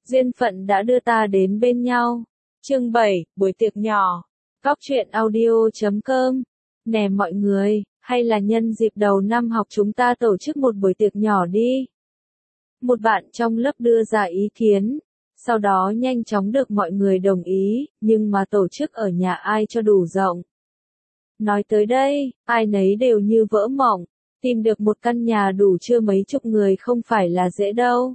Duyên phận đã đưa ta đến bên nhau. Chương 7, buổi tiệc nhỏ. Góc truyện audio.com. Nè mọi người, hay là nhân dịp đầu năm học chúng ta tổ chức một buổi tiệc nhỏ đi. Một bạn trong lớp đưa ra ý kiến, sau đó nhanh chóng được mọi người đồng ý, nhưng mà tổ chức ở nhà ai cho đủ rộng. Nói tới đây, ai nấy đều như vỡ mộng, tìm được một căn nhà đủ chưa mấy chục người không phải là dễ đâu.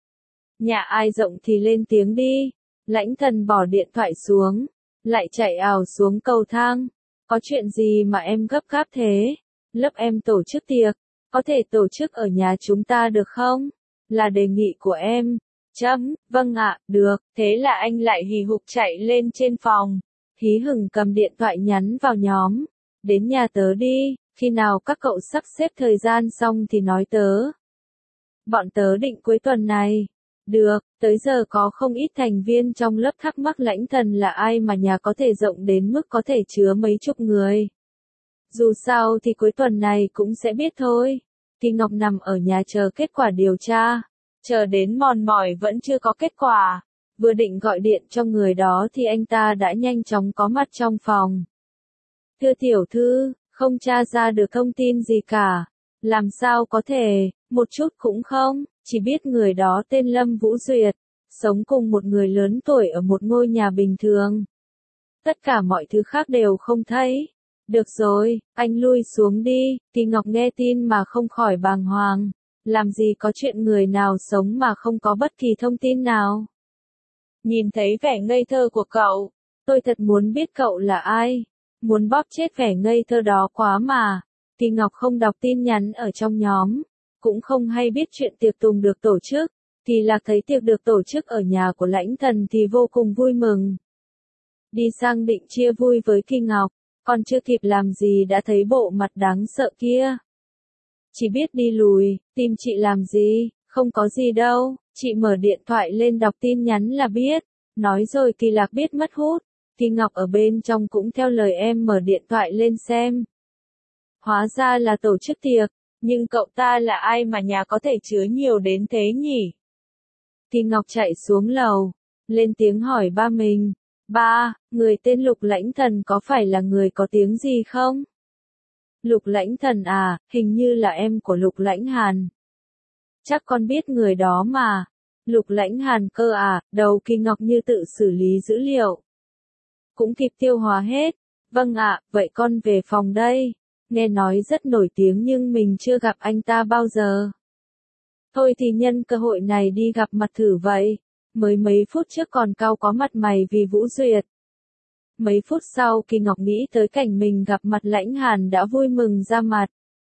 Nhà ai rộng thì lên tiếng đi. Lãnh Thần bỏ điện thoại xuống, lại chạy ào xuống cầu thang. Có chuyện gì mà em gấp gáp thế? Lớp em tổ chức tiệc, có thể tổ chức ở nhà chúng ta được không? Là đề nghị của em. Vâng ạ, được. Thế là anh lại hì hục chạy lên trên phòng. Hí hửng cầm điện thoại nhắn vào nhóm. Đến nhà tớ đi, khi nào các cậu sắp xếp thời gian xong thì nói tớ. Bọn tớ định cuối tuần này. Được, tới giờ có không ít thành viên trong lớp thắc mắc Lãnh Thần là ai mà nhà có thể rộng đến mức có thể chứa mấy chục người. Dù sao thì cuối tuần này cũng sẽ biết thôi. Kỳ Ngọc nằm ở nhà chờ kết quả điều tra. Chờ đến mòn mỏi vẫn chưa có kết quả. Vừa định gọi điện cho người đó thì anh ta đã nhanh chóng có mặt trong phòng. Thưa tiểu thư, không tra ra được thông tin gì cả. Làm sao có thể, một chút cũng không, chỉ biết người đó tên Lâm Vũ Duyệt, sống cùng một người lớn tuổi ở một ngôi nhà bình thường. Tất cả mọi thứ khác đều không thấy. Được rồi, anh lui xuống đi. Kỳ Ngọc nghe tin mà không khỏi bàng hoàng. Làm gì có chuyện người nào sống mà không có bất kỳ thông tin nào. Nhìn thấy vẻ ngây thơ của cậu, tôi thật muốn biết cậu là ai. Muốn bóp chết vẻ ngây thơ đó quá mà. Kỳ Ngọc không đọc tin nhắn ở trong nhóm, cũng không hay biết chuyện tiệc tùng được tổ chức. Kỳ Lạc thấy tiệc được tổ chức ở nhà của Lãnh Thần thì vô cùng vui mừng. Đi sang định chia vui với Kỳ Ngọc, còn chưa kịp làm gì đã thấy bộ mặt đáng sợ kia. Chỉ biết đi lùi, tìm chị làm gì, không có gì đâu, chị mở điện thoại lên đọc tin nhắn là biết. Nói rồi Kỳ Lạc biết mất hút, Kỳ Ngọc ở bên trong cũng theo lời em mở điện thoại lên xem. Hóa ra là tổ chức tiệc, nhưng cậu ta là ai mà nhà có thể chứa nhiều đến thế nhỉ? Kỳ Ngọc chạy xuống lầu, lên tiếng hỏi ba mình. Ba, người tên Lục Lãnh Thần có phải là người có tiếng gì không? Lục Lãnh Thần à, hình như là em của Lục Lãnh Hàn. Chắc con biết người đó mà. Lục Lãnh Hàn cơ à, đầu Kỳ Ngọc như tự xử lý dữ liệu. Cũng kịp tiêu hóa hết. Vâng ạ, vậy con về phòng đây. Nghe nói rất nổi tiếng nhưng mình chưa gặp anh ta bao giờ. Thôi thì nhân cơ hội này đi gặp mặt thử vậy. Mới mấy phút trước còn cau có mặt mày vì Vũ Duyệt. Mấy phút sau Kỳ Ngọc nghĩ tới cảnh mình gặp mặt Lãnh Hàn đã vui mừng ra mặt.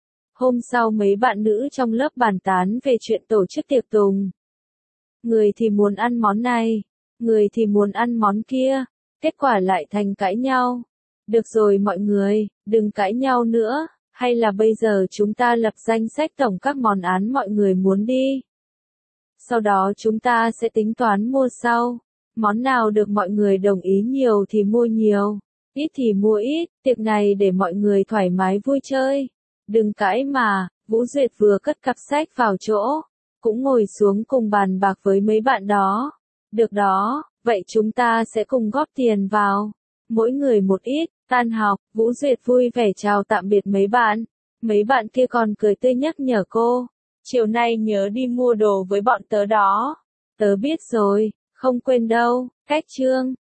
Hôm sau mấy bạn nữ trong lớp bàn tán về chuyện tổ chức tiệc tùng. Người thì muốn ăn món này, người thì muốn ăn món kia. Kết quả lại thành cãi nhau. Được rồi mọi người, đừng cãi nhau nữa, hay là bây giờ chúng ta lập danh sách tổng các món ăn mọi người muốn đi. Sau đó chúng ta sẽ tính toán mua sau. Món nào được mọi người đồng ý nhiều thì mua nhiều, ít thì mua ít, tiệc này để mọi người thoải mái vui chơi. Đừng cãi mà, Vũ Duyệt vừa cất cặp sách vào chỗ, cũng ngồi xuống cùng bàn bạc với mấy bạn đó. Được đó, vậy chúng ta sẽ cùng góp tiền vào. Mỗi người một ít, tan học, Vũ Duyệt vui vẻ chào tạm biệt mấy bạn. Mấy bạn kia còn cười tươi nhắc nhở cô. Chiều nay nhớ đi mua đồ với bọn tớ đó. Tớ biết rồi, không quên đâu, cách chương.